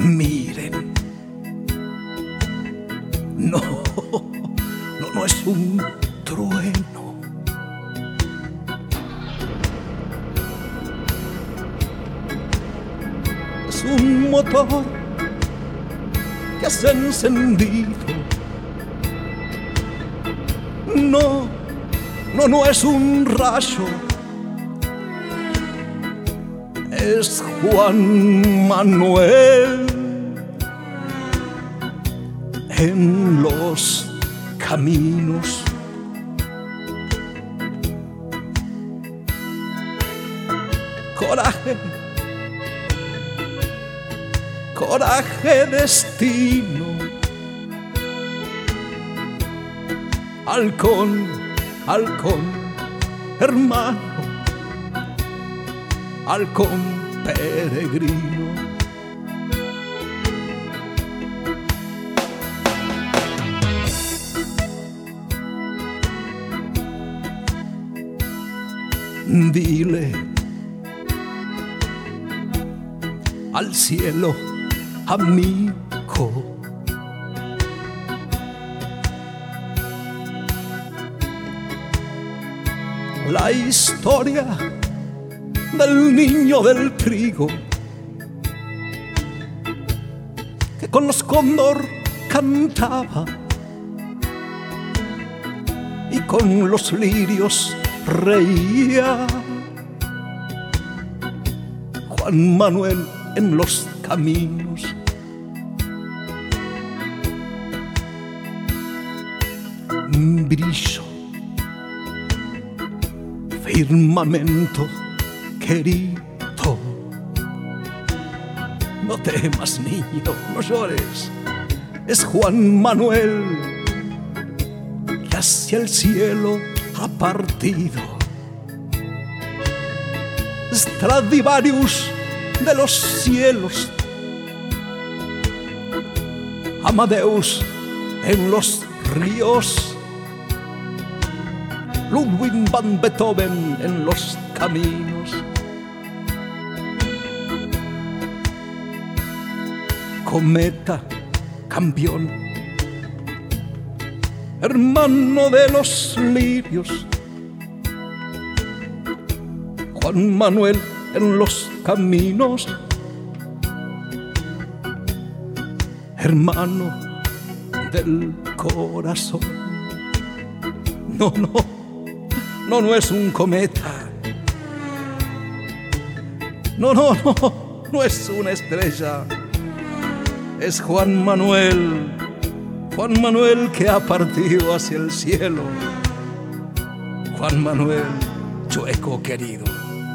Miren, no es un trueno. Es un motor que has encendido. No es un rayo. Es Juan Manuel en los caminos. Coraje, coraje, destino. Halcón, halcón, hermano, halcón peregrino. Dile al cielo, amigo, la historia del niño del trigo que con los cóndor cantaba y con los lirios reía. Juan Manuel en los caminos. Brillo, firmamento querido. No temas, niño, no llores. Es Juan Manuel que hacia el cielo ha partido. Stradivarius de los cielos, Amadeus en los ríos, Ludwig van Beethoven en los caminos. Cometa, campeón, hermano de los lirios, Juan Manuel en los caminos, hermano del corazón. No es un cometa. No es una estrella. Es Juan Manuel que ha partido hacia el cielo. Juan Manuel, chueco querido.